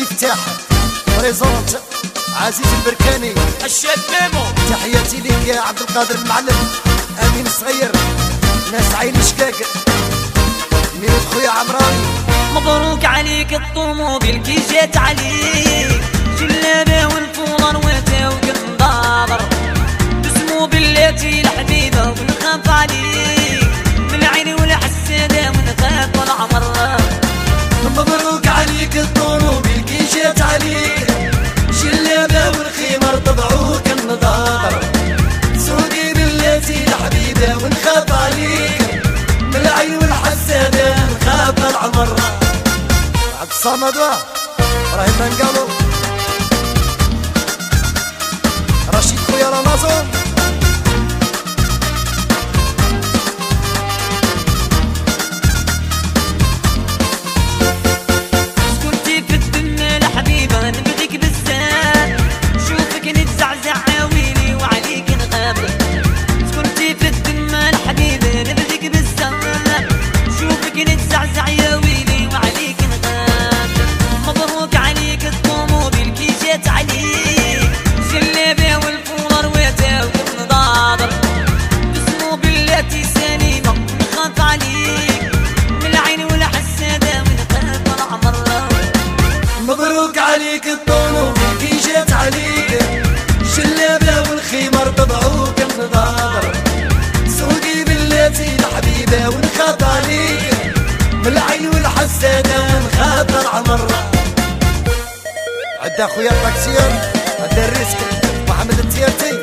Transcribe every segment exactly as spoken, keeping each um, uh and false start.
مفتاح بريزونت عزيز البركاني الشاب ميمو. تحياتي ليك يا عبد القادر المعلم، امين الصغير، ناس عين شكاك، ميلود خويا عمراني. مبروك عليك الطوموبيل كي جات عليك، جلابه والفولر وتا وقنضاضر، بسمو بلاتي الحبيبه ونخاف عليك، بالعين والحساده ونخاف العمر. مبروك عليك الطوموبيل كي جات عليك، جلابه والخمار طبعوك النضاضر، سوقي بلاتي الحبيبه ونخاف عليك، بالعين والحساده نخاف العمر. عبد الصمد ابراهيم بنقالو، رشيد خويا رمضان، سكنتي في الدنيا الحبيبه نبغيك بزاف، شوفك نتزعزع عويلي وعليك نغاب. سكنتي في الدنيا الحبيبه نبغيك بزاف، شوفك نتزعزع يا ويلي وعليك نغاب. مبروك عليك الطوموبيل كي جات عليك، جلابه والفولر واتا وقنضاضر، بسمو بلاتي سليمه نخاف عليك، من العين والحساده ونخاف العمر. مبروك عليك الطوموبيل كي جات عليك، جلابه والخمار طبعوك النضاضر، سوقي بلاتي الحبيبه ونخاف عليك، من العين والحساده ونخاف العمر. عدا خويا الطاكسير، عدا الريسك محمد التيارتي،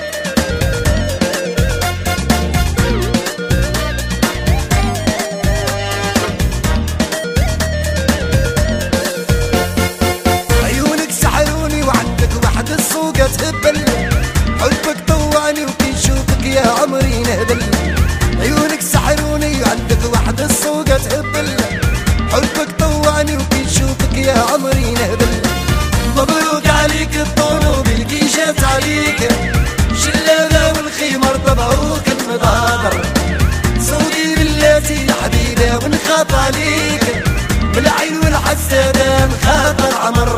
عيونك سحروني وعندك واحد السوقة تهبل، حبك طوعني وكي نشوفك يا عمري نهبل. عيونك سحروني وعندك واحد السوقة تهبل، حبك طوعني وكي نشوفك يا عمري نهبل. مبروك عليك الطوموبيل كي جات عليك، جلابه والخمار طبعوك النضاضر، سوقي بلاتي حبيبه ونخاف عليك، بالعين والحساده نخاف العمر.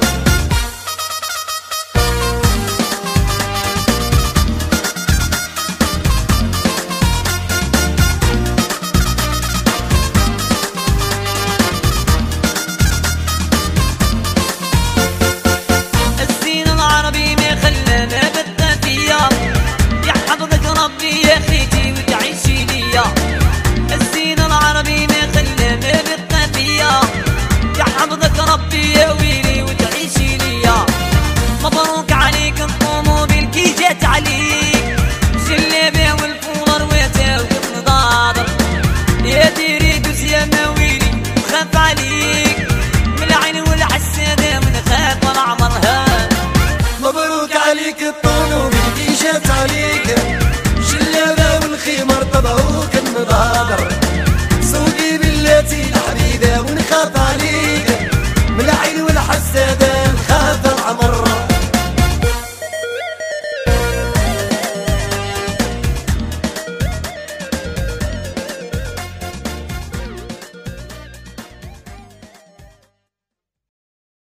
مبروك عليك الطوموبيل كي جات عليك، جلابه والفولر واتا وقنضاضر، يا ديري دوز يا ماويلي وخاف عليك، من العين والحساده ونخاف العمر. ها مبروك عليك الطوموبيل كي جات عليك،